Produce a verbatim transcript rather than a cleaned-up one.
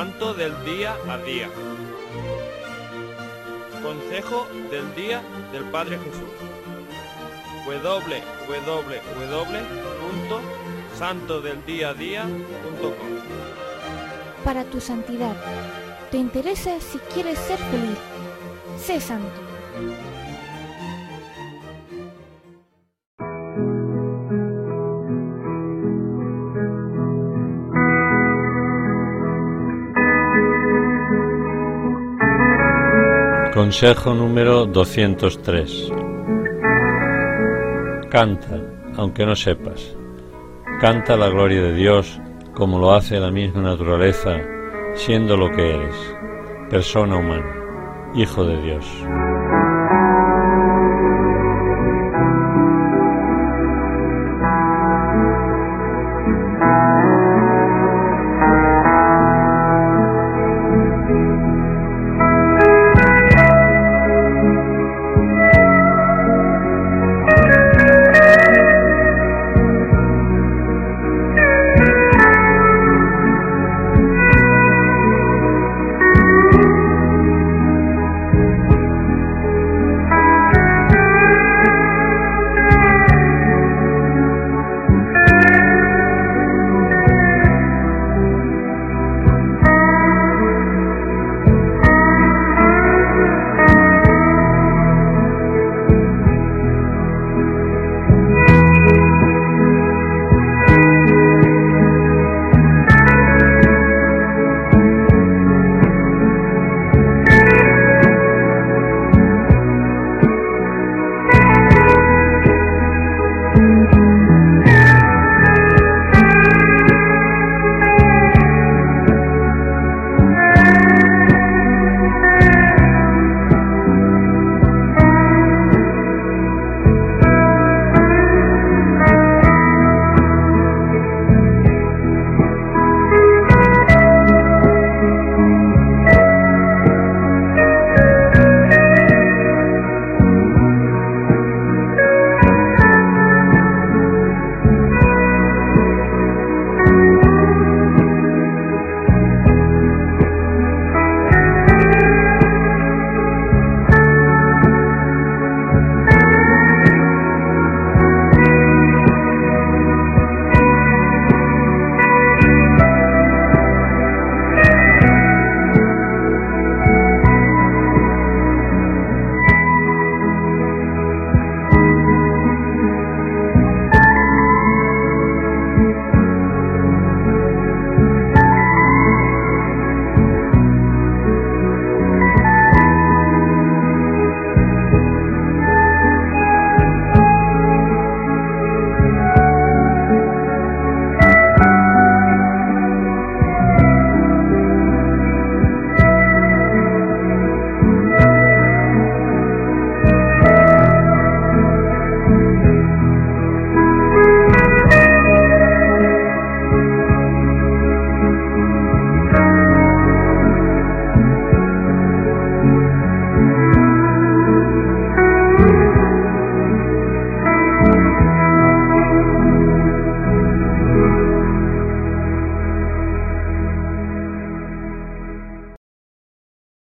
Santo del día a día. Consejo del día del Padre Jesús. w w w punto santo del día a día punto com. Para tu santidad. ¿Te interesa si quieres ser feliz? Sé santo. Consejo número doscientos tres. Canta, aunque no sepas. Canta la gloria de Dios como lo hace la misma naturaleza, siendo lo que eres, persona humana, Hijo de Dios.